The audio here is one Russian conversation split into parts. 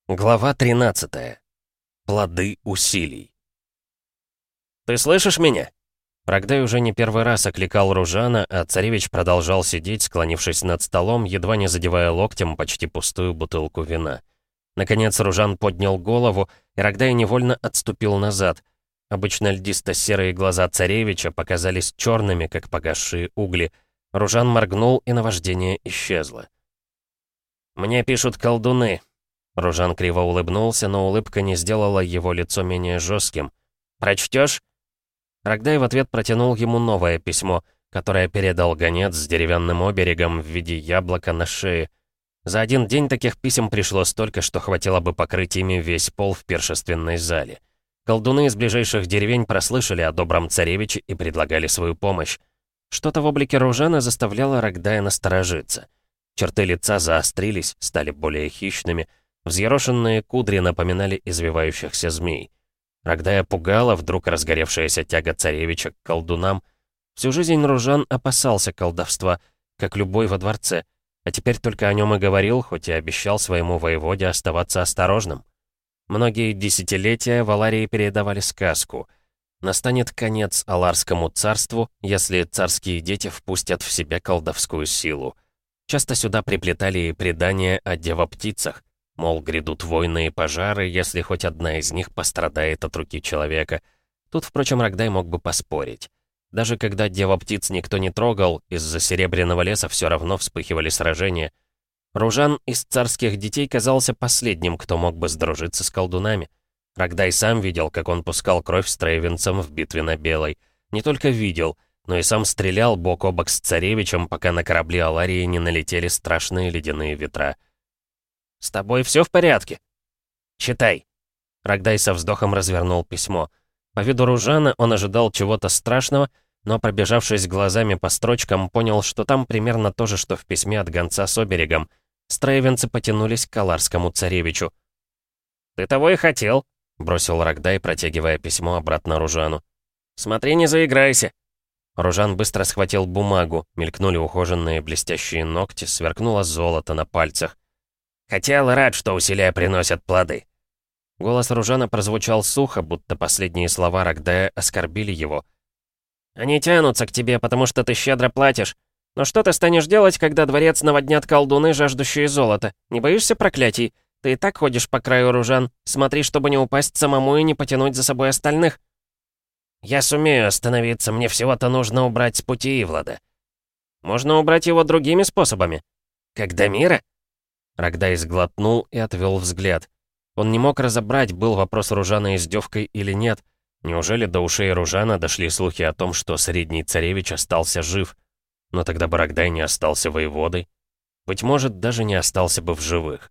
Глава 13. Плоды усилий. «Ты слышишь меня?» Рогдай уже не первый раз окликал Ружана, а царевич продолжал сидеть, склонившись над столом, едва не задевая локтем почти пустую бутылку вина. Наконец Ружан поднял голову, и Рогдай невольно отступил назад. Обычно льдисто-серые глаза царевича показались черными, как погасшие угли. Ружан моргнул, и наваждение исчезло. «Мне пишут колдуны». Ружан криво улыбнулся, но улыбка не сделала его лицо менее жестким. «Прочтешь?» Рогдай в ответ протянул ему новое письмо, которое передал гонец с деревянным оберегом в виде яблока на шее. За один день таких писем пришло столько, что хватило бы покрыть ими весь пол в пиршественной зале. Колдуны из ближайших деревень прослышали о добром царевиче и предлагали свою помощь. Что-то в облике Ружана заставляло Рогдая насторожиться. Черты лица заострились, стали более хищными. Взъерошенные кудри напоминали извивающихся змей. Рогдая пугала вдруг разгоревшаяся тяга царевича к колдунам. Всю жизнь Ружан опасался колдовства, как любой во дворце, а теперь только о нем и говорил, хоть и обещал своему воеводе оставаться осторожным. Многие десятилетия в Аларии передавали сказку. Настанет конец Аларскому царству, если царские дети впустят в себя колдовскую силу. Часто сюда приплетали и предания о девоптицах. Мол, грядут войны и пожары, если хоть одна из них пострадает от руки человека. Тут, впрочем, Рогдай мог бы поспорить. Даже когда девоптиц никто не трогал, из-за Серебряного леса все равно вспыхивали сражения. Ружан из царских детей казался последним, кто мог бы сдружиться с колдунами. Рогдай сам видел, как он пускал кровь строевинцам в битве на Белой. Не только видел, но и сам стрелял бок о бок с царевичем, пока на корабли Аларии не налетели страшные ледяные ветра. «С тобой все в порядке?» «Читай». Рогдай со вздохом развернул письмо. По виду Ружана он ожидал чего-то страшного, но, пробежавшись глазами по строчкам, понял, что там примерно то же, что в письме от гонца с оберегом. Строевинцы потянулись к аларскому царевичу. «Ты того и хотел», — бросил Рогдай, протягивая письмо обратно Ружану. «Смотри, не заиграйся». Ружан быстро схватил бумагу, мелькнули ухоженные блестящие ногти, сверкнуло золото на пальцах. «Хотел и рад, что усилия приносят плоды». Голос Ружана прозвучал сухо, будто последние слова Рогдая оскорбили его. «Они тянутся к тебе, потому что ты щедро платишь. Но что ты станешь делать, когда дворец наводнят колдуны, жаждущие золота? Не боишься проклятий? Ты и так ходишь по краю, Ружан. Смотри, чтобы не упасть самому и не потянуть за собой остальных». «Я сумею остановиться, мне всего-то нужно убрать с пути Ивлада». «Можно убрать его другими способами». «Как Дамира?» Рогдай сглотнул и отвел взгляд. Он не мог разобрать, был вопрос Ружана издевкой или нет. Неужели до ушей Ружана дошли слухи о том, что средний царевич остался жив? Но тогда бы Рогдай не остался воеводой. Быть может, даже не остался бы в живых.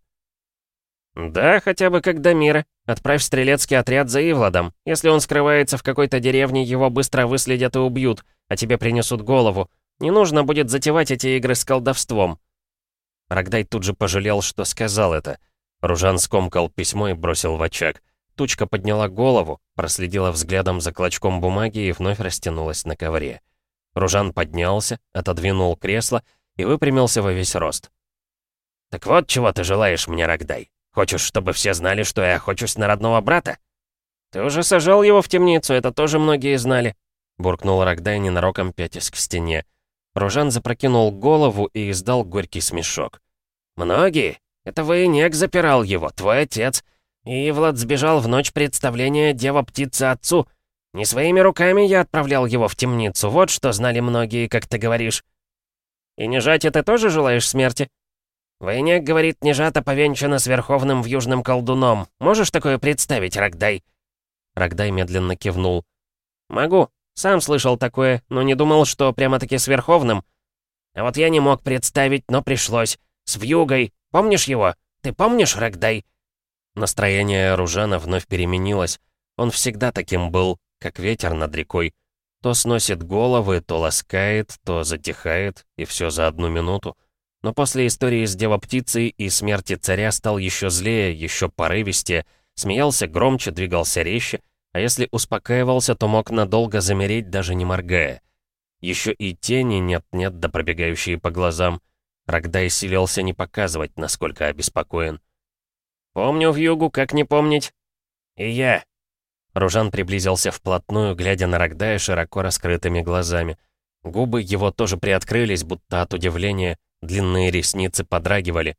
«Да, хотя бы как Дамира. Отправь стрелецкий отряд за Ивладом. Если он скрывается в какой-то деревне, его быстро выследят и убьют, а тебе принесут голову. Не нужно будет затевать эти игры с колдовством». Рогдай тут же пожалел, что сказал это. Ружан скомкал письмо и бросил в очаг. Тучка подняла голову, проследила взглядом за клочком бумаги и вновь растянулась на ковре. Ружан поднялся, отодвинул кресло и выпрямился во весь рост. «Так вот чего ты желаешь мне, Рогдай? Хочешь, чтобы все знали, что я охочусь на родного брата?» «Ты уже сажал его в темницу, это тоже многие знали», — буркнул Рогдай, ненароком пятясь к стене. Ружан запрокинул голову и издал горький смешок. «Многие? Это Военек запирал его, твой отец. И Влад сбежал в ночь представления дева-птицы отцу. Не своими руками я отправлял его в темницу, вот что знали многие, как ты говоришь». «И Нежате ты тоже желаешь смерти?» «Военек, говорит, Нежата повенчана с Верховным Вьюжным колдуном. Можешь такое представить, Рогдай?» Рогдай медленно кивнул. «Могу. Сам слышал такое, но не думал, что прямо-таки с Верховным. А вот я не мог представить, но пришлось. С Вьюгой. Помнишь его? Ты помнишь, Рогдай?» Настроение Ружана вновь переменилось. Он всегда таким был, как ветер над рекой. То сносит головы, то ласкает, то затихает, и все за одну минуту. Но после истории с девоптицей и смерти царя стал еще злее, еще порывистее, смеялся громче, двигался резче, а если успокаивался, то мог надолго замереть, даже не моргая. Еще и тени нет-нет да пробегающие по глазам. Рогдай силился не показывать, насколько обеспокоен. «Помню вьюгу, как не помнить?» «И я». Ружан приблизился вплотную, глядя на Рогдая широко раскрытыми глазами. Губы его тоже приоткрылись, будто от удивления, длинные ресницы подрагивали.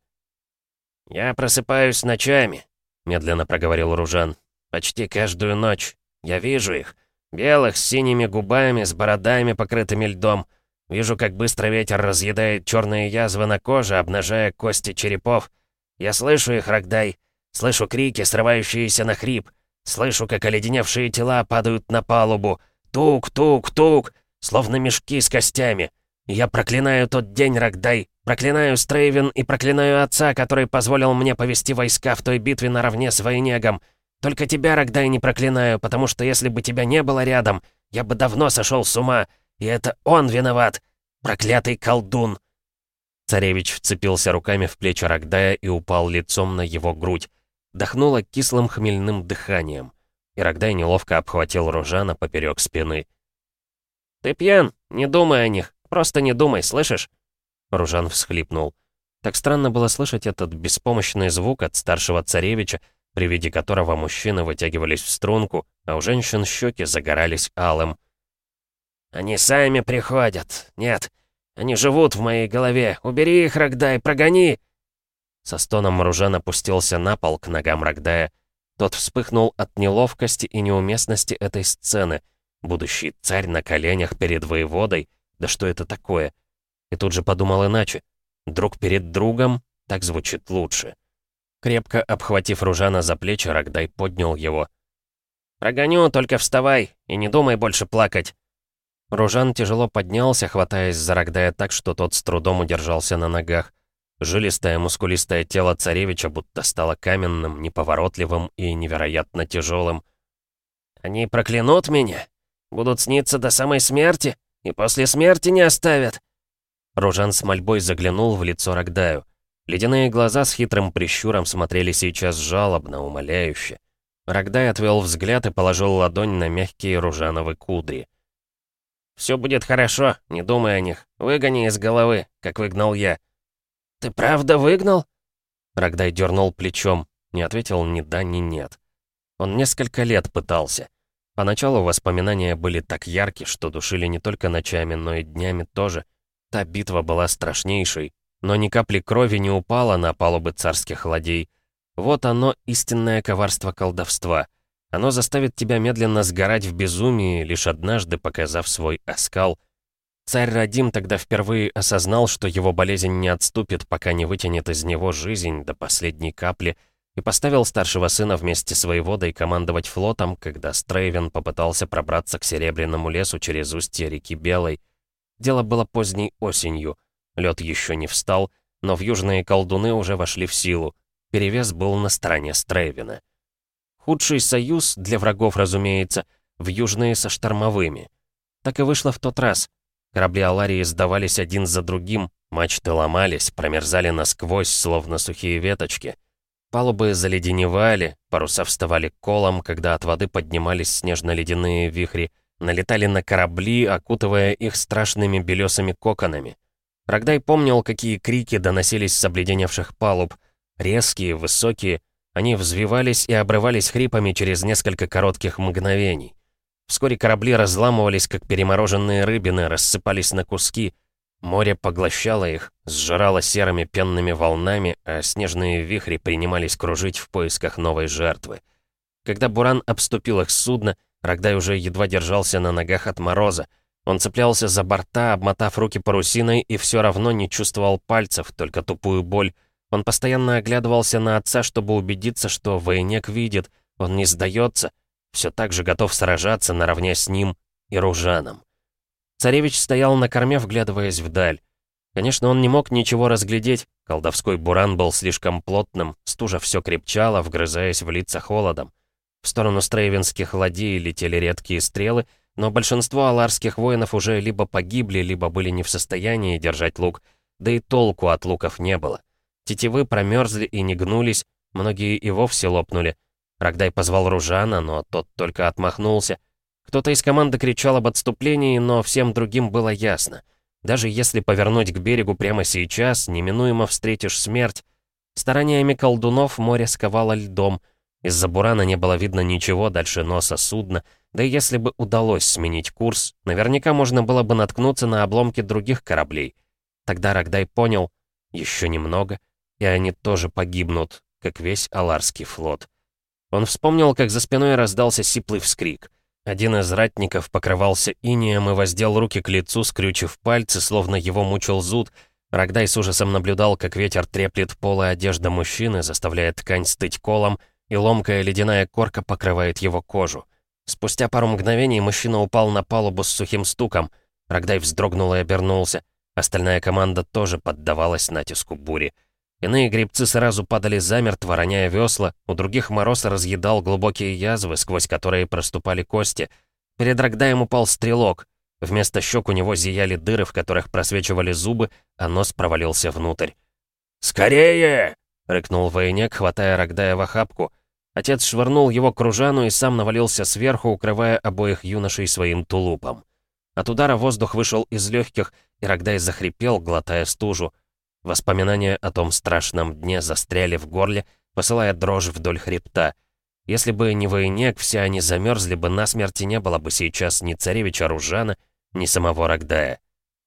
«Я просыпаюсь ночами», — медленно проговорил Ружан. «Почти каждую ночь. Я вижу их. Белых, с синими губами, с бородами, покрытыми льдом. Вижу, как быстро ветер разъедает черные язвы на коже, обнажая кости черепов. Я слышу их, Рогдай. Слышу крики, срывающиеся на хрип. Слышу, как оледеневшие тела падают на палубу. Тук, тук, тук, словно мешки с костями. И я проклинаю тот день, Рогдай. Проклинаю Стрейвен и проклинаю отца, который позволил мне повести войска в той битве наравне с Войнегом. Только тебя, Рогдай, не проклинаю, потому что если бы тебя не было рядом, я бы давно сошел с ума. И это он виноват. Проклятый колдун. Царевич вцепился руками в плечи Рогдая и упал лицом на его грудь. Дохнуло кислым хмельным дыханием. И Рогдай неловко обхватил Ружана поперек спины. «Ты пьян, не думай о них. Просто не думай, слышишь?» Ружан всхлипнул. Так странно было слышать этот беспомощный звук от старшего царевича, при виде которого мужчины вытягивались в струнку, а у женщин щеки загорались алым. «Они сами приходят. Нет, они живут в моей голове. Убери их, Рогдай, прогони!» Со стоном Ружан опустился на пол к ногам Рогдая. Тот вспыхнул от неловкости и неуместности этой сцены. Будущий царь на коленях перед воеводой. Да что это такое? И тут же подумал иначе. Друг перед другом, так звучит лучше. Крепко обхватив Ружана за плечи, Рогдай поднял его. «Прогоню, только вставай, и не думай больше плакать». Ружан тяжело поднялся, хватаясь за Рогдая так, что тот с трудом удержался на ногах. Жилистое, мускулистое тело царевича будто стало каменным, неповоротливым и невероятно тяжелым. «Они проклянут меня? Будут сниться до самой смерти? И после смерти не оставят?» Ружан с мольбой заглянул в лицо Рогдаю. Ледяные глаза с хитрым прищуром смотрели сейчас жалобно, умоляюще. Рогдай отвел взгляд и положил ладонь на мягкие ружановы кудри. «Все будет хорошо, не думай о них. Выгони из головы, как выгнал я». «Ты правда выгнал?» Рогдай дернул плечом, не ответил ни да, ни нет. Он несколько лет пытался. Поначалу воспоминания были так ярки, что душили не только ночами, но и днями тоже. Та битва была страшнейшей, но ни капли крови не упало на палубы царских ладей. Вот оно, истинное коварство колдовства. Оно заставит тебя медленно сгорать в безумии, лишь однажды показав свой оскал. Царь Радим тогда впервые осознал, что его болезнь не отступит, пока не вытянет из него жизнь до последней капли, и поставил старшего сына вместе с воеводой командовать флотом, когда Стрейвен попытался пробраться к Серебряному лесу через устье реки Белой. Дело было поздней осенью. Лед еще не встал, но вьюжные колдуны уже вошли в силу. Перевес был на стороне Стрейвена. Худший союз, для врагов, разумеется, вьюжные со штормовыми. Так и вышло в тот раз. Корабли Аларии сдавались один за другим, мачты ломались, промерзали насквозь, словно сухие веточки. Палубы заледеневали, паруса вставали колом, когда от воды поднимались снежно-ледяные вихри, налетали на корабли, окутывая их страшными белесыми коконами. Рогдай помнил, какие крики доносились с обледеневших палуб. Резкие, высокие, они взвивались и обрывались хрипами через несколько коротких мгновений. Вскоре корабли разламывались, как перемороженные рыбины, рассыпались на куски. Море поглощало их, сжирало серыми пенными волнами, а снежные вихри принимались кружить в поисках новой жертвы. Когда буран обступил их судно, Рогдай уже едва держался на ногах от мороза. Он цеплялся за борта, обмотав руки парусиной, и все равно не чувствовал пальцев, только тупую боль. Он постоянно оглядывался на отца, чтобы убедиться, что Войнег видит, он не сдается, все так же готов сражаться наравне с ним и Ружаном. Царевич стоял на корме, вглядываясь вдаль. Конечно, он не мог ничего разглядеть, колдовской буран был слишком плотным, стужа все крепчала, вгрызаясь в лица холодом. В сторону стрейвенских ладей летели редкие стрелы, но большинство аларских воинов уже либо погибли, либо были не в состоянии держать лук, да и толку от луков не было. Тетивы промерзли и не гнулись, многие и вовсе лопнули. Рогдай позвал Ружана, но тот только отмахнулся. Кто-то из команды кричал об отступлении, но всем другим было ясно. Даже если повернуть к берегу прямо сейчас, неминуемо встретишь смерть. Стараниями колдунов море сковало льдом. Из-за бурана не было видно ничего дальше носа судна, да и если бы удалось сменить курс, наверняка можно было бы наткнуться на обломки других кораблей. Тогда Рогдай понял, еще немного, и они тоже погибнут, как весь Аларский флот. Он вспомнил, как за спиной раздался сиплый вскрик. Один из ратников покрывался инеем и воздел руки к лицу, скрючив пальцы, словно его мучил зуд. Рогдай с ужасом наблюдал, как ветер треплет полы одежды мужчины, заставляя ткань стыть колом, и ломкая ледяная корка покрывает его кожу. Спустя пару мгновений мужчина упал на палубу с сухим стуком. Рогдай вздрогнул и обернулся. Остальная команда тоже поддавалась натиску бури. Иные гребцы сразу падали замертво, роняя весла, у других мороз разъедал глубокие язвы, сквозь которые проступали кости. Перед Рогдаем упал стрелок. Вместо щек у него зияли дыры, в которых просвечивали зубы, а нос провалился внутрь. «Скорее!» — рыкнул военек, хватая Рогдая в охапку. Отец швырнул его к Ружану и сам навалился сверху, укрывая обоих юношей своим тулупом. От удара воздух вышел из легких, и Рогдай захрипел, глотая стужу. Воспоминания о том страшном дне застряли в горле, посылая дрожь вдоль хребта. Если бы не военек, все они замерзли бы насмерть, и не было бы сейчас ни царевича Ружана, ни самого Рогдая.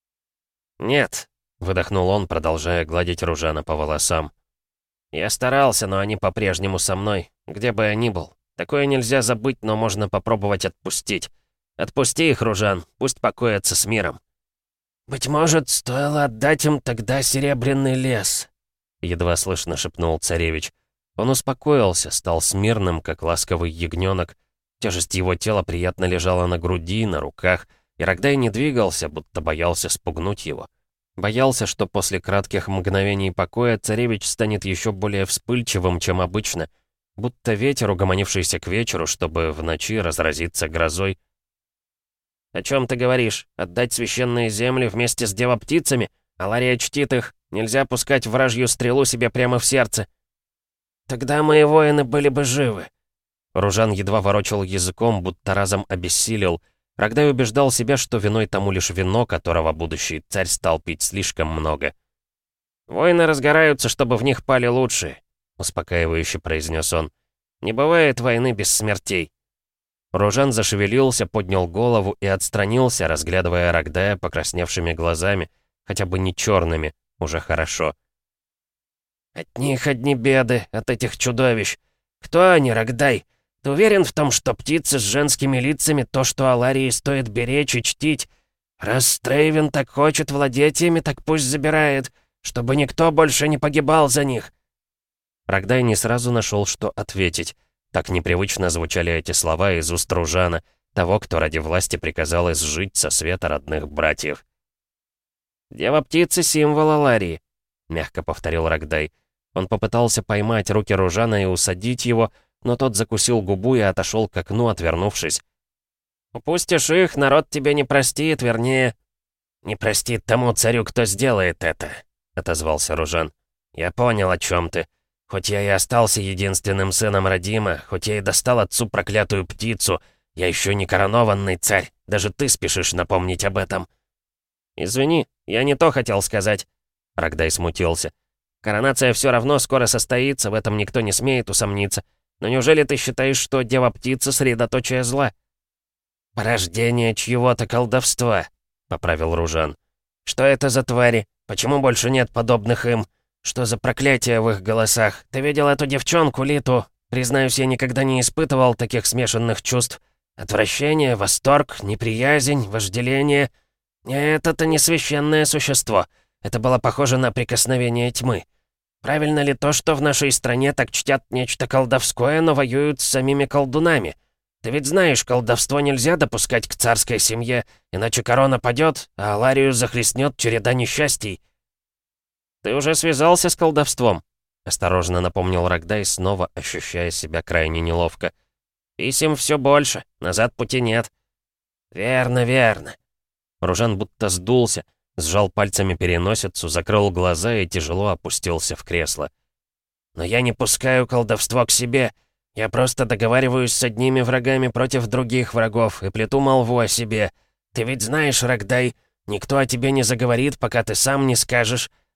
«Нет», — выдохнул он, продолжая гладить Ружана по волосам. «Я старался, но они по-прежнему со мной, где бы я ни был. Такое нельзя забыть, но можно попробовать отпустить. Отпусти их, Ружан, пусть покоятся с миром». «Быть может, стоило отдать им тогда серебряный лес», — едва слышно шепнул царевич. Он успокоился, стал смирным, как ласковый ягненок. Тяжесть его тела приятно лежала на груди, на руках, и Рогдай не двигался, будто боялся спугнуть его. Боялся, что после кратких мгновений покоя царевич станет еще более вспыльчивым, чем обычно, будто ветер, угомонившийся к вечеру, чтобы в ночи разразиться грозой. «О чем ты говоришь? Отдать священные земли вместе с девоптицами? Алария чтит их. Нельзя пускать вражью стрелу себе прямо в сердце». «Тогда мои воины были бы живы». Ружан едва ворочал языком, будто разом обессилел. Рогдай убеждал себя, что виной тому лишь вино, которого будущий царь стал пить слишком много. «Войны разгораются, чтобы в них пали лучшие», — успокаивающе произнес он. «Не бывает войны без смертей». Ружан зашевелился, поднял голову и отстранился, разглядывая Рогдая покрасневшими глазами, хотя бы не черными, уже хорошо. «От них одни беды, от этих чудовищ. Кто они, Рогдай? Ты уверен в том, что птицы с женскими лицами — то, что Аларии стоит беречь и чтить? Раз Стрейвен так хочет владеть ими, так пусть забирает, чтобы никто больше не погибал за них». Рогдай не сразу нашел, что ответить. Так непривычно звучали эти слова из уст Ружана, того, кто ради власти приказал изжить со света родных братьев. «Дева-птицы — символ Аларии», — мягко повторил Рогдай. Он попытался поймать руки Ружана и усадить его, но тот закусил губу и отошел к окну, отвернувшись. «Упустишь их, народ тебе не простит, вернее...» «Не простит тому царю, кто сделает это», — отозвался Ружан. «Я понял, о чем ты. Хоть я и остался единственным сыном Родима, хоть я и достал отцу проклятую птицу, я еще не коронованный царь, даже ты спешишь напомнить об этом». «Извини, я не то хотел сказать», — Рогдай смутился. «Коронация все равно скоро состоится, в этом никто не смеет усомниться. Но неужели ты считаешь, что дева-птица — средоточие зла?» «Порождение чьего-то колдовства», — поправил Ружан. «Что это за твари? Почему больше нет подобных им? Что за проклятие в их голосах? Ты видел эту девчонку, Литу? Признаюсь, я никогда не испытывал таких смешанных чувств. Отвращение, восторг, неприязнь, вожделение. Нет, это не священное существо. Это было похоже на прикосновение тьмы. Правильно ли то, что в нашей стране так чтят нечто колдовское, но воюют с самими колдунами? Ты ведь знаешь, колдовство нельзя допускать к царской семье, иначе корона падет, а Аларию захлестнет череда несчастий». «Ты уже связался с колдовством?» — осторожно напомнил Рогдай, снова ощущая себя крайне неловко. «Писем все больше, назад пути нет». «Верно, верно». Ружан будто сдулся, сжал пальцами переносицу, закрыл глаза и тяжело опустился в кресло. «Но я не пускаю колдовство к себе. Я просто договариваюсь с одними врагами против других врагов и плету молву о себе. Ты ведь знаешь, Рогдай, никто о тебе не заговорит, пока ты сам не скажешь.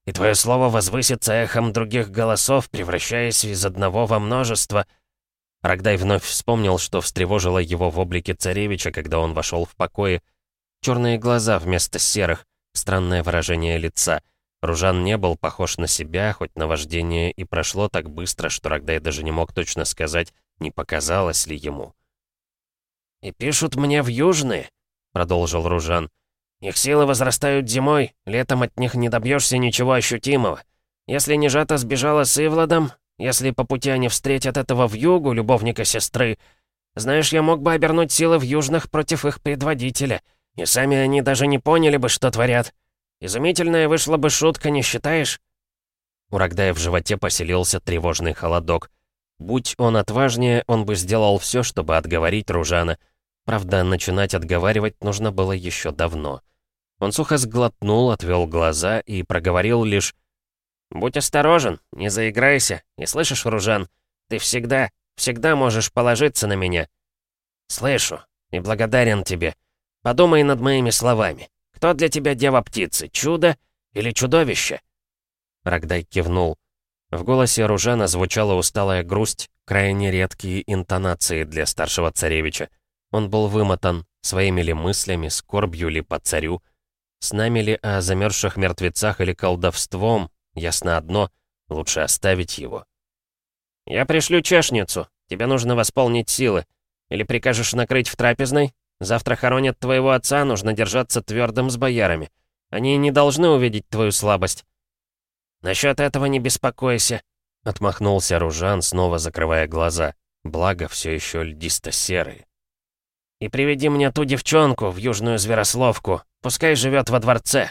и твое слово возвысится эхом других голосов, превращаясь из одного во множество». Рогдай вновь вспомнил, что встревожило его в облике царевича, когда он вошел в покои. Черные глаза вместо серых, странное выражение лица. Ружан не был похож на себя, хоть наваждение и прошло так быстро, что Рогдай даже не мог точно сказать, не показалось ли ему. «И пишут мне в Южные», — продолжил Ружан. «Их силы возрастают зимой, летом от них не добьешься ничего ощутимого. Если Нежата сбежала с Ивладом, если по пути они встретят этого вьюгу, любовника сестры, знаешь, я мог бы обернуть силы в Южных против их предводителя, и сами они даже не поняли бы, что творят. Изумительная вышла бы шутка, не считаешь?» У Рогдая в животе поселился тревожный холодок. Будь он отважнее, он бы сделал все, чтобы отговорить Ружана. Правда, начинать отговаривать нужно было еще давно. Он сухо сглотнул, отвел глаза и проговорил лишь: «Будь осторожен, не заиграйся. И слышишь, Ружан, ты всегда можешь положиться на меня». «Слышу и благодарен тебе. Подумай над моими словами. Кто для тебя дева-птицы, чудо или чудовище?» Рогдай кивнул. В голосе Ружана звучала усталая грусть, крайне редкие интонации для старшего царевича. Он был вымотан, своими ли мыслями, скорбью ли по царю, снами ли о замерзших мертвецах или колдовством, ясно одно — лучше оставить его. «Я пришлю чешницу, тебе нужно восполнить силы. Или прикажешь накрыть в трапезной? Завтра хоронят твоего отца, нужно держаться твердым с боярами. Они не должны увидеть твою слабость». «Насчет этого не беспокойся», — отмахнулся Ружан, снова закрывая глаза. Благо, все еще льдисто-серые. «И приведи мне ту девчонку в Южную Зверословку. Пускай живет во дворце».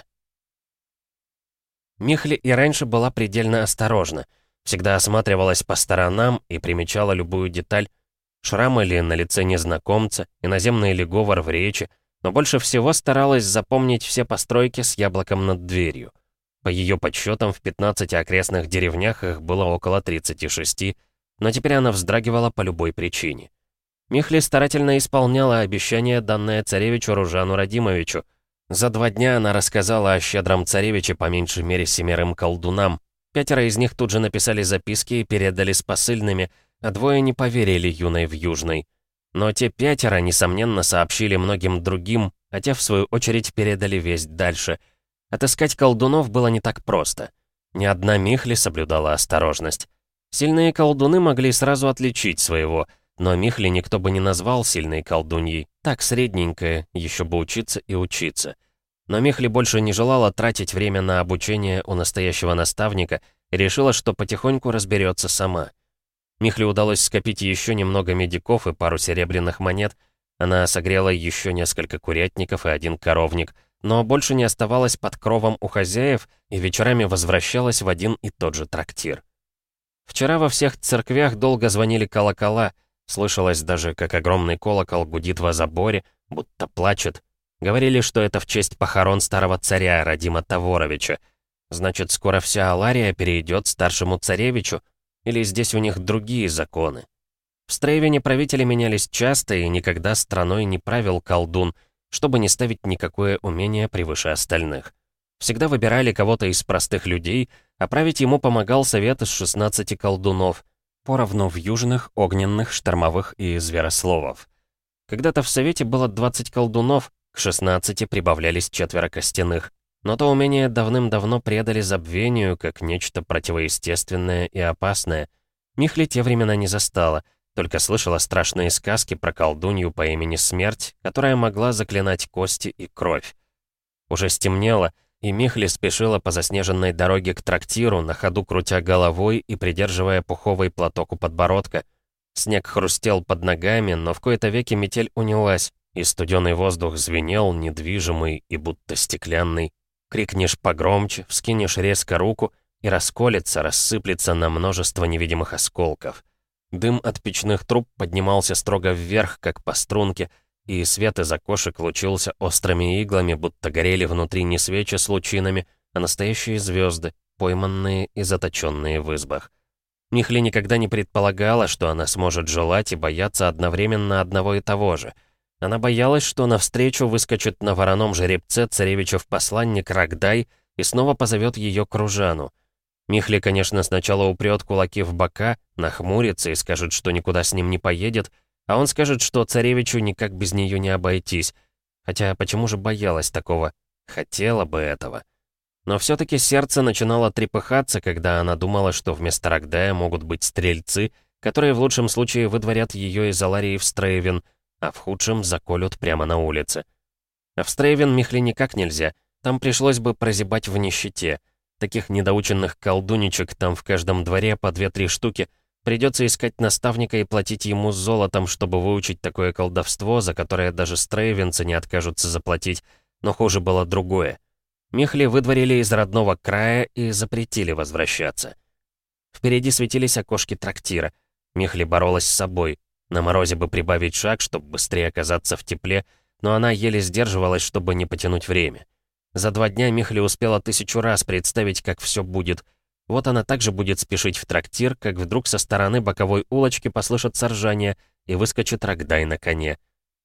Михли и раньше была предельно осторожна. Всегда осматривалась по сторонам и примечала любую деталь. Шрамы ли на лице незнакомца, иноземный ли говор в речи, но больше всего старалась запомнить все постройки с яблоком над дверью. По ее подсчетам, в 15 окрестных деревнях их было около 36, но теперь она вздрагивала по любой причине. Михли старательно исполняла обещание, данное царевичу Ружану Радимовичу. За 2 дня она рассказала о щедром царевиче по меньшей мере 7 колдунам. 5 из них тут же написали записки и передали с посыльными, а 2 не поверили юной в Южной. Но те 5, несомненно, сообщили многим другим, а те, в свою очередь, передали весть дальше. Отыскать колдунов было не так просто. Ни одна Михли соблюдала осторожность. Сильные колдуны могли сразу отличить своего, но Михли никто бы не назвал сильной колдуньей. Так, средненькая, еще бы учиться и учиться. Но Михли больше не желала тратить время на обучение у настоящего наставника и решила, что потихоньку разберется сама. Михли удалось скопить еще немного медиков и пару серебряных монет. Она согрела еще несколько курятников и 1 коровник, но больше не оставалась под кровом у хозяев и вечерами возвращалась в один и тот же трактир. Вчера во всех церквях долго звонили колокола, слышалось даже, как огромный колокол гудит во заборе, будто плачет. Говорили, что это в честь похорон старого царя Радима Таворовича. Значит, скоро вся Алария перейдет старшему царевичу, или здесь у них другие законы? В Стрейвине правители менялись часто, и никогда страной не правил колдун, чтобы не ставить никакое умение превыше остальных. Всегда выбирали кого-то из простых людей, а править ему помогал совет из 16 колдунов, поровну в Южных, Огненных, Штормовых и Зверословов. Когда-то в совете было 20 колдунов, к 16 прибавлялись 4 костяных. Но то умение давным-давно предали забвению, как нечто противоестественное и опасное. Михли те времена не застала, только слышала страшные сказки про колдунью по имени Смерть, которая могла заклинать кости и кровь. Уже стемнело, и Михли спешила по заснеженной дороге к трактиру, на ходу крутя головой и придерживая пуховый платок у подбородка. Снег хрустел под ногами, но в кои-то веки метель унялась, и студеный воздух звенел, недвижимый и будто стеклянный. Крикнешь погромче, вскинешь резко руку, и расколется, рассыплется на множество невидимых осколков. Дым от печных труб поднимался строго вверх, как по струнке, и свет из окошек лучился острыми иглами, будто горели внутри не свечи с лучинами, а настоящие звезды, пойманные и заточенные в избах. Михли никогда не предполагала, что она сможет желать и бояться одновременно одного и того же. Она боялась, что навстречу выскочит на вороном жеребце царевичев посланник Рогдай и снова позовет ее к Ружану. Михли, конечно, сначала упрет кулаки в бока, нахмурится и скажет, что никуда с ним не поедет, а он скажет, что царевичу никак без нее не обойтись. Хотя почему же боялась такого? Хотела бы этого. Но все-таки сердце начинало трепыхаться, когда она думала, что вместо Рогдая могут быть стрельцы, которые в лучшем случае выдворят ее из Аларии в Стрейвен, а в худшем заколют прямо на улице. А в Стрейвен Михли никак нельзя, там пришлось бы прозябать в нищете. Таких недоученных колдуничек там в каждом дворе по 2-3 штуки. Придется искать наставника и платить ему золотом, чтобы выучить такое колдовство, за которое даже стрейвенцы не откажутся заплатить. Но хуже было другое. Михли выдворили из родного края и запретили возвращаться. Впереди светились окошки трактира. Михли боролась с собой. На морозе бы прибавить шаг, чтобы быстрее оказаться в тепле, но она еле сдерживалась, чтобы не потянуть время. За 2 дня Михли успела 1000 раз представить, как все будет. Вот она также будет спешить в трактир, как вдруг со стороны боковой улочки послышится ржание и выскочит Рогдай на коне.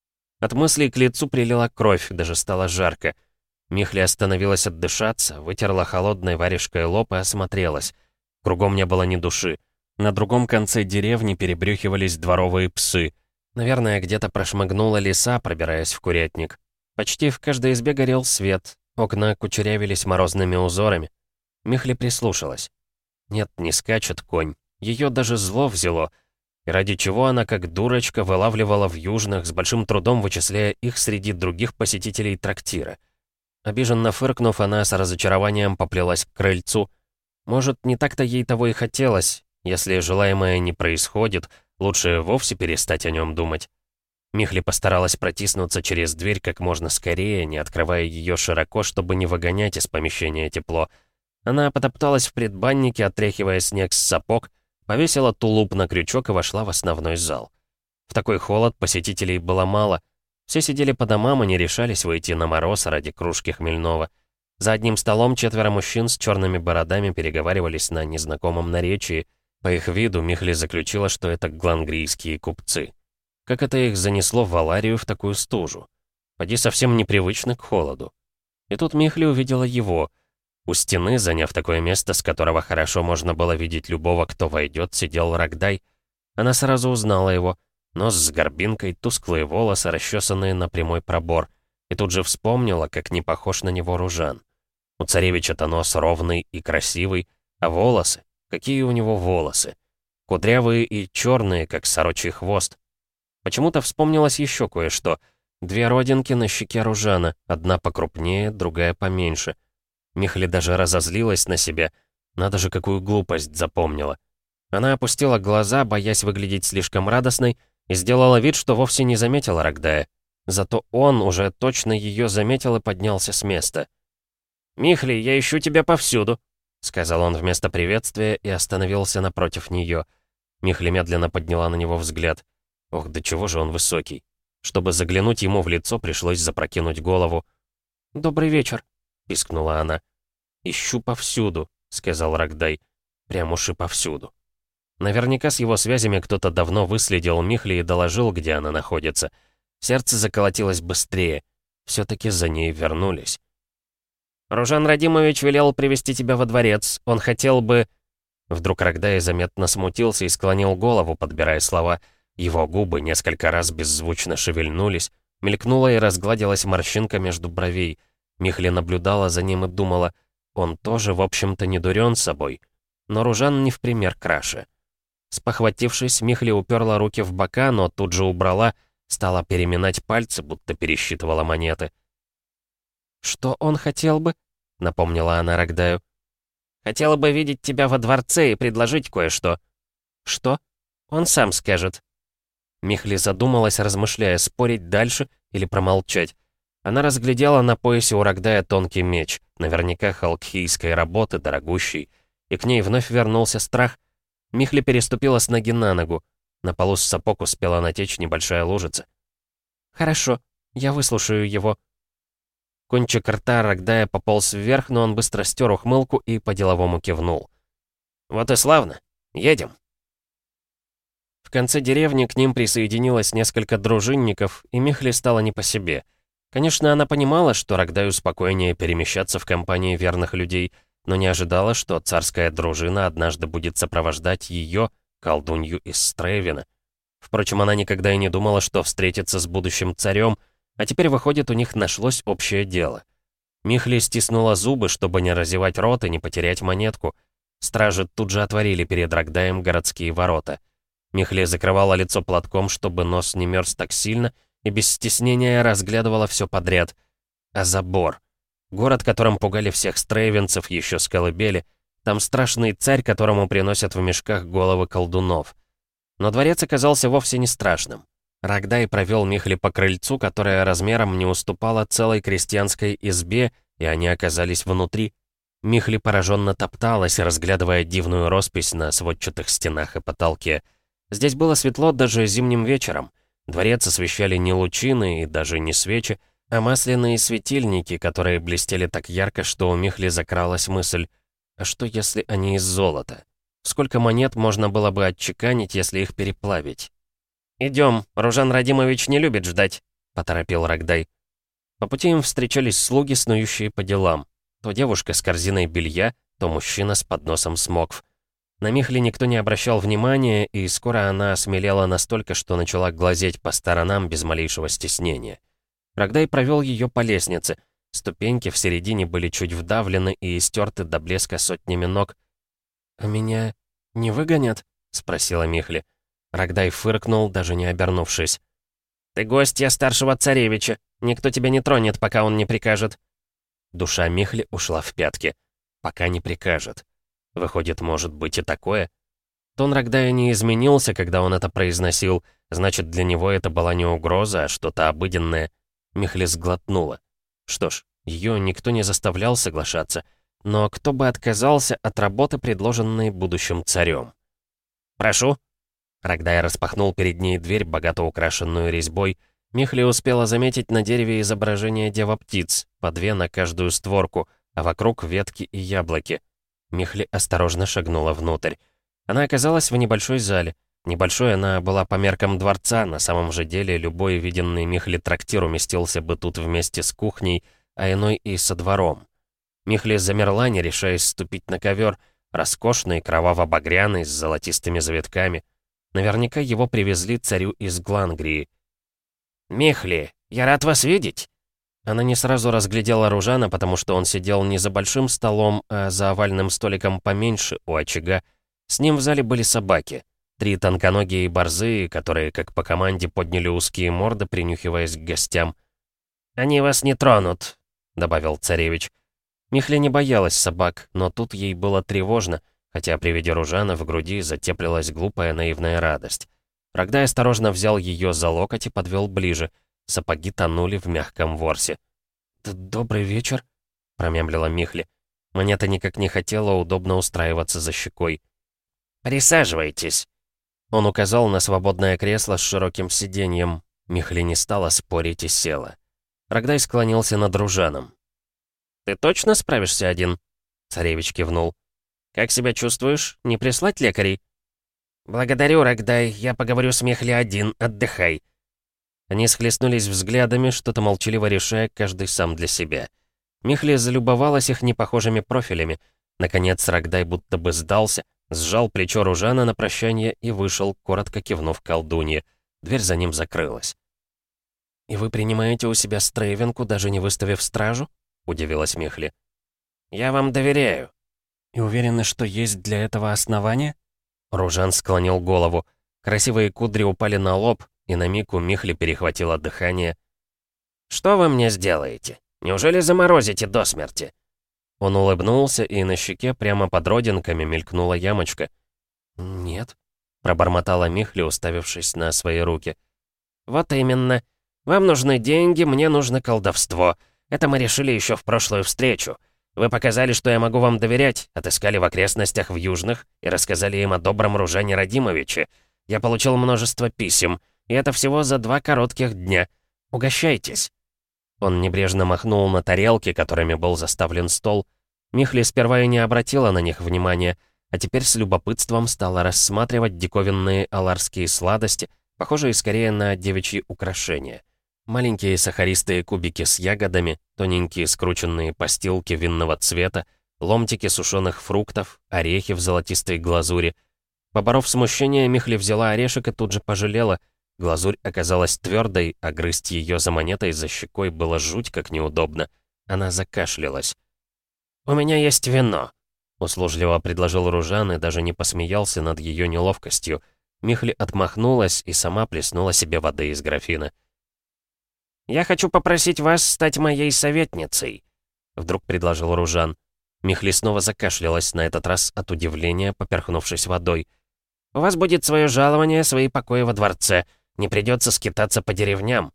От мыслей к лицу прилила кровь, даже стало жарко. Михли остановилась отдышаться, вытерла холодной варежкой лоб и осмотрелась. Кругом не было ни души. На другом конце деревни перебрюхивались дворовые псы. Наверное, где-то прошмыгнула лиса, пробираясь в курятник. Почти в каждой избе горел свет, окна кучерявились морозными узорами. Михли прислушалась. Нет, не скачет конь. Ее даже зло взяло. И ради чего она, как дурочка, вылавливала в южных, с большим трудом вычисляя их среди других посетителей трактира. Обиженно фыркнув, она с разочарованием поплелась к крыльцу. Может, не так-то ей того и хотелось. Если желаемое не происходит, лучше вовсе перестать о нем думать. Михли постаралась протиснуться через дверь как можно скорее, не открывая ее широко, чтобы не выгонять из помещения тепло. Она потопталась в предбаннике, отряхивая снег с сапог, повесила тулуп на крючок и вошла в основной зал. В такой холод посетителей было мало. Все сидели по домам и не решались выйти на мороз ради кружки хмельного. За одним столом 4 мужчин с черными бородами переговаривались на незнакомом наречии. По их виду Михли заключила, что это глангрийские купцы. Как это их занесло в Аларию в такую стужу? Поди совсем непривычны к холоду. И тут Михли увидела его. У стены, заняв такое место, с которого хорошо можно было видеть любого, кто войдет, сидел Рогдай. Она сразу узнала его. Нос с горбинкой, тусклые волосы, расчесанные на прямой пробор. И тут же вспомнила, как не похож на него Ружан. У царевича-то нос ровный и красивый, а волосы? Какие у него волосы? Кудрявые и черные, как сорочий хвост. Почему-то вспомнилось еще кое-что. 2 родинки на щеке Ружана, одна покрупнее, другая поменьше. Михли даже разозлилась на себя. Надо же, какую глупость запомнила. Она опустила глаза, боясь выглядеть слишком радостной, и сделала вид, что вовсе не заметила Рогдая. Зато он уже точно ее заметил и поднялся с места. «Михли, я ищу тебя повсюду», — сказал он вместо приветствия и остановился напротив нее. Михли медленно подняла на него взгляд. Ох, до чего же он высокий. Чтобы заглянуть ему в лицо, пришлось запрокинуть голову. «Добрый вечер», — пискнула она. «Ищу повсюду», — сказал Рогдай. «Прям уж и повсюду». Наверняка с его связями кто-то давно выследил Михли и доложил, где она находится. Сердце заколотилось быстрее. Все-таки за ней вернулись. «Ружан Радимович велел привести тебя во дворец. Он хотел бы...» Вдруг Рогдай заметно смутился и склонил голову, подбирая слова. Его губы несколько раз беззвучно шевельнулись, мелькнула и разгладилась морщинка между бровей. Михли наблюдала за ним и думала, он тоже, в общем-то, не дурен собой. Но Ружан не в пример краше. Спохватившись, Михли уперла руки в бока, но тут же убрала, стала переминать пальцы, будто пересчитывала монеты. «Что он хотел бы?» — напомнила она Рогдаю. «Хотела бы видеть тебя во дворце и предложить кое-что». «Что?» «Он сам скажет». Михли задумалась, размышляя, спорить дальше или промолчать. Она разглядела на поясе у Рогдая тонкий меч, наверняка халкхийской работы, дорогущий, и к ней вновь вернулся страх. Михли переступила с ноги на ногу. На полу с сапог успела натечь небольшая лужица. «Хорошо, я выслушаю его». Кончик рта Рогдая пополз вверх, но он быстро стер ухмылку и по-деловому кивнул. «Вот и славно. Едем». В конце деревни к ним присоединилось несколько дружинников, и Михли стало не по себе. Конечно, она понимала, что Рогдаю спокойнее перемещаться в компании верных людей, но не ожидала, что царская дружина однажды будет сопровождать ее, колдунью из Стрейвена. Впрочем, она никогда и не думала, что встретится с будущим царем, а теперь, выходит, у них нашлось общее дело. Михли стиснула зубы, чтобы не разевать рот и не потерять монетку. Стражи тут же отворили перед Рогдаем городские ворота. Михли закрывала лицо платком, чтобы нос не мерз так сильно, и без стеснения разглядывала все подряд. А забор. Город, которым пугали всех стрейвенцев еще с колыбели. Там страшный царь, которому приносят в мешках головы колдунов. Но дворец оказался вовсе не страшным. Рогдай провел Михли по крыльцу, которое размером не уступало целой крестьянской избе, и они оказались внутри. Михли пораженно топталась, разглядывая дивную роспись на сводчатых стенах и потолке. Здесь было светло даже зимним вечером. Дворец освещали не лучины и даже не свечи, а масляные светильники, которые блестели так ярко, что у Михли закралась мысль: а что если они из золота? Сколько монет можно было бы отчеканить, если их переплавить? «Идем, Ружан Радимович не любит ждать», — поторопил Рогдай. По пути им встречались слуги, снующие по делам. То девушка с корзиной белья, то мужчина с подносом смокв. На Михли никто не обращал внимания, и скоро она осмелела настолько, что начала глазеть по сторонам без малейшего стеснения. Рогдай провел ее по лестнице. Ступеньки в середине были чуть вдавлены и истерты до блеска сотнями ног. «А меня не выгонят?» — спросила Михли. Рогдай фыркнул, даже не обернувшись. «Ты гостья старшего царевича. Никто тебя не тронет, пока он не прикажет». Душа Михли ушла в пятки. «Пока не прикажет». Выходит, может быть и такое? Тон Рогдая не изменился, когда он это произносил. Значит, для него это была не угроза, а что-то обыденное. Михли сглотнула. Что ж, ее никто не заставлял соглашаться. Но кто бы отказался от работы, предложенной будущим царем? «Прошу». Рогдай распахнул перед ней дверь, богато украшенную резьбой. Михли успела заметить на дереве изображение дева-птиц, по две на каждую створку, а вокруг ветки и яблоки. Михли осторожно шагнула внутрь. Она оказалась в небольшой зале. Небольшой она была по меркам дворца, на самом же деле любой виденный Михли трактир уместился бы тут вместе с кухней, а иной и со двором. Михли замерла, не решаясь ступить на ковер, роскошный, кроваво-багряный, с золотистыми завитками. Наверняка его привезли царю из Глангрии. «Михли, я рад вас видеть!» Она не сразу разглядела Ружана, потому что он сидел не за большим столом, а за овальным столиком поменьше у очага. С ним в зале были собаки. 3 тонконогие борзые, которые, как по команде, подняли узкие морды, принюхиваясь к гостям. «Они вас не тронут», — добавил царевич. Михли не боялась собак, но тут ей было тревожно, хотя при виде Ружана в груди затеплилась глупая наивная радость. Рогдай осторожно взял ее за локоть и подвел ближе. Сапоги тонули в мягком ворсе. «Добрый вечер», — промямлила Михли. Монета никак не хотела удобно устраиваться за щекой. «Присаживайтесь». Он указал на свободное кресло с широким сиденьем. Михли не стала спорить и села. Рогдай склонился над Ружаном. «Ты точно справишься один?» Царевич кивнул. «Как себя чувствуешь? Не прислать лекарей?» «Благодарю, Рогдай. Я поговорю с Михли один. Отдыхай». Они схлестнулись взглядами, что-то молчаливо решая, каждый сам для себя. Михли залюбовалась их непохожими профилями. Наконец Рогдай будто бы сдался, сжал плечо Ружана на прощание и вышел, коротко кивнув колдунье. Дверь за ним закрылась. «И вы принимаете у себя Стрейвенку, даже не выставив стражу?» — удивилась Михли. «Я вам доверяю». «И уверены, что есть для этого основания?» Ружан склонил голову. Красивые кудри упали на лоб, и на миг у Михли перехватило дыхание. «Что вы мне сделаете? Неужели заморозите до смерти?» Он улыбнулся, и на щеке прямо под родинками мелькнула ямочка. «Нет», — пробормотала Михли, уставившись на свои руки. «Вот именно. Вам нужны деньги, мне нужно колдовство. Это мы решили еще в прошлую встречу. Вы показали, что я могу вам доверять, отыскали в окрестностях в Южных и рассказали им о добром Ружане Радимовиче. Я получил множество писем, и это всего за 2 коротких дня. Угощайтесь». Он небрежно махнул на тарелки, которыми был заставлен стол. Михли сперва и не обратила на них внимания, а теперь с любопытством стала рассматривать диковинные аларские сладости, похожие скорее на девичьи украшения. Маленькие сахаристые кубики с ягодами, тоненькие скрученные постилки винного цвета, ломтики сушеных фруктов, орехи в золотистой глазури. Поборов смущение, Михли взяла орешек и тут же пожалела. Глазурь оказалась твердой, а грызть ее за монетой за щекой было жуть как неудобно. Она закашлялась. «У меня есть вино», — услужливо предложил Ружан и даже не посмеялся над ее неловкостью. Михли отмахнулась и сама плеснула себе воды из графина. «Я хочу попросить вас стать моей советницей», — вдруг предложил Ружан. Михли снова закашлялась, на этот раз от удивления, поперхнувшись водой. «У вас будет свое жалование, свои покои во дворце. Не придется скитаться по деревням».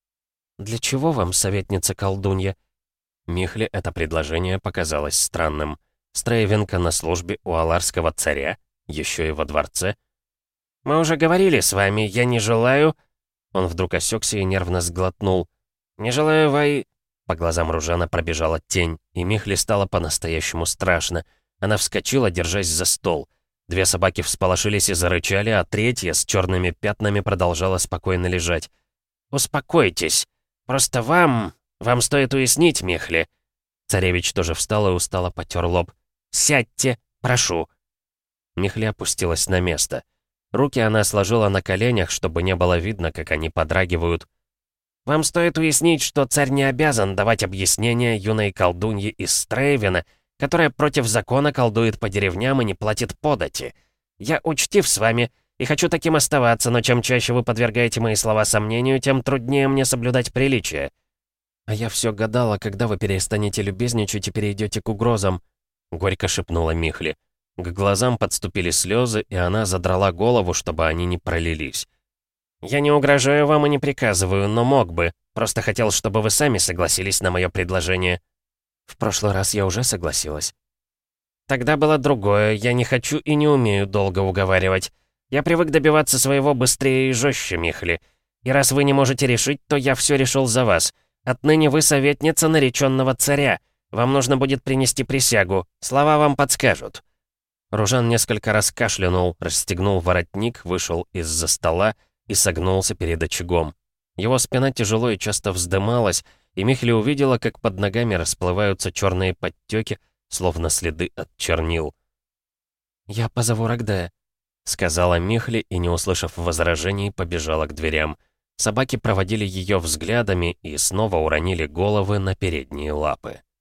«Для чего вам советница-колдунья?» Михли это предложение показалось странным. Стрейвенка на службе у аларского царя, еще и во дворце. «Мы уже говорили с вами, я не желаю...» Он вдруг осекся и нервно сглотнул. «Не желаю По глазам Ружана пробежала тень, и Михли стало по-настоящему страшно. Она вскочила, держась за стол. Две собаки всполошились и зарычали, а третья с черными пятнами продолжала спокойно лежать. «Успокойтесь. Просто вам стоит уяснить, Михли». Царевич тоже встал и устало потер лоб. «Сядьте, прошу». Михли опустилась на место. Руки она сложила на коленях, чтобы не было видно, как они подрагивают. «Вам стоит уяснить, что царь не обязан давать объяснения юной колдунье из Стрейвена, которая против закона колдует по деревням и не платит подати. Я учтив с вами и хочу таким оставаться, но чем чаще вы подвергаете мои слова сомнению, тем труднее мне соблюдать приличие». «А я все гадала, когда вы перестанете любезничать и перейдете к угрозам», — горько шепнула Михли. К глазам подступили слезы, и она задрала голову, чтобы они не пролились. «Я не угрожаю вам и не приказываю, но мог бы. Просто хотел, чтобы вы сами согласились на мое предложение». «В прошлый раз я уже согласилась». «Тогда было другое. Я не хочу и не умею долго уговаривать. Я привык добиваться своего быстрее и жестче, Михли. И раз вы не можете решить, то я все решил за вас. Отныне вы советница нареченного царя. Вам нужно будет принести присягу. Слова вам подскажут». Ружан несколько раз кашлянул, расстегнул воротник, вышел из-за стола и согнулся перед очагом. Его спина тяжело и часто вздымалась, и Михли увидела, как под ногами расплываются черные подтеки, словно следы от чернил. «Я позову Рагдая», — сказала Михли и, не услышав возражений, побежала к дверям. Собаки проводили ее взглядами и снова уронили головы на передние лапы.